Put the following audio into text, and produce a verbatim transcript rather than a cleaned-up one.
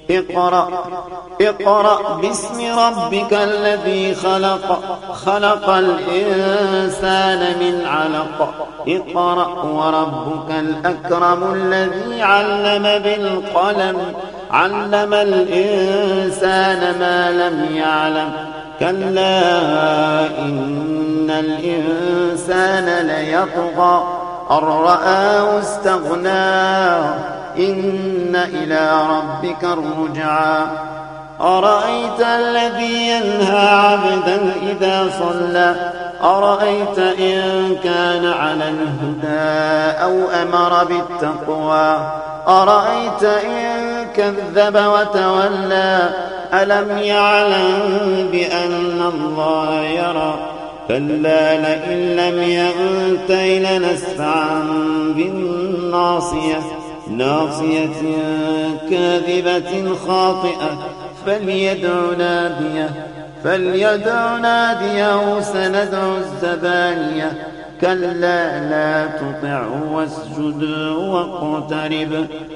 اقرأ اقرأ باسم ربك الذي خلق خلق الإنسان من علق اقرأ وربك الأكرم الذي علم بالقلم علم الإنسان ما لم يعلم كلا إن الإنسان ليطغى أن رآه استغنى إن إلى ربك الرجعى أرأيت الذي ينهى عبدا إذا صلى أرأيت إن كان على الهدى أو أمر بالتقوى أرأيت إن كذب وتولى ألم يعلم بأن الله يرى كلا لئن لم ينته لنسفعا بالناصية ناصية كاذبة خاطئة فليدع ناديه فليدع ناديه سندع الزبانية كلا لا تطعه واسجد واقترب